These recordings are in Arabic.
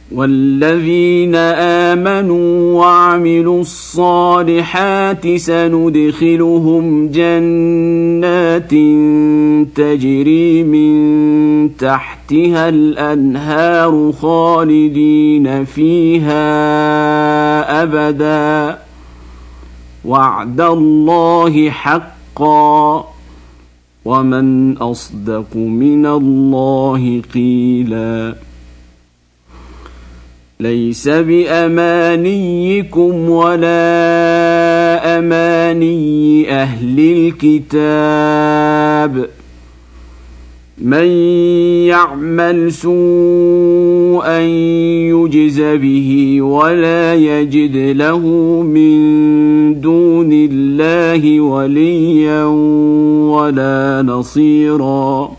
والذين آمنوا وعملوا الصالحات سندخلهم جنات تجري من تحتها الأنهار خالدين فيها أبدا وعد الله حقا ومن أصدق من الله قيلا ليس بأمانيكم ولا أماني أهل الكتاب من يعمل سوءا يجز به ولا يجد له من دون الله وليا ولا نصيرا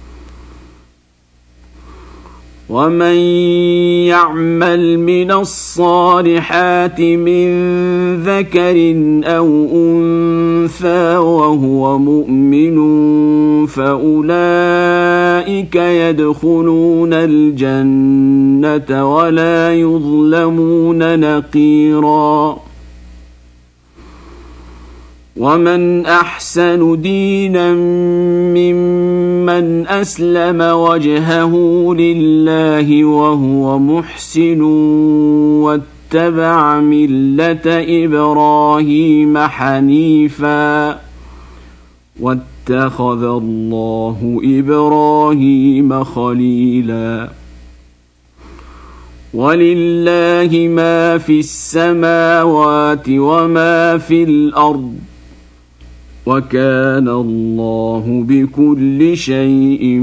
ومن يعمل من الصالحات من ذكر أو أنثى وهو مؤمن فأولئك يدخلون الجنة ولا يظلمون نقيرا ومن أحسن دينا ممن أسلم وجهه لله وهو محسن واتبع ملة إبراهيم حنيفا واتخذ الله إبراهيم خليلا ولله ما في السماوات وما في الأرض وكان الله بكل شيء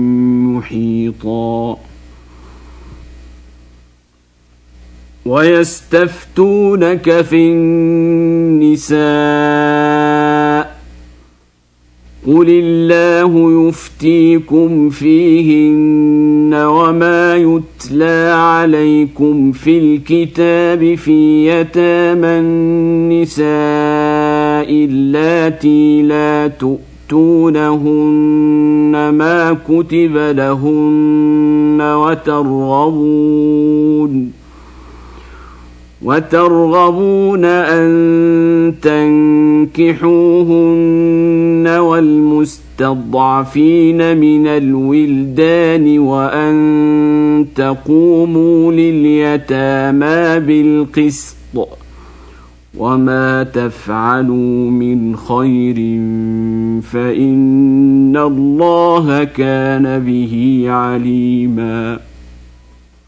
محيطا ويستفتونك في النساء قل الله يفتيكم فيهن وما يتلى عليكم في الكتاب في يتامى النساء اللاتي لا تؤتونهن ما كتب لهن وترغبون أن تنكحوهن والمستضعفين من الولدان وأن تقوموا لليتامى بالقسط وما تفعلوا من خير فإن الله كان به عليما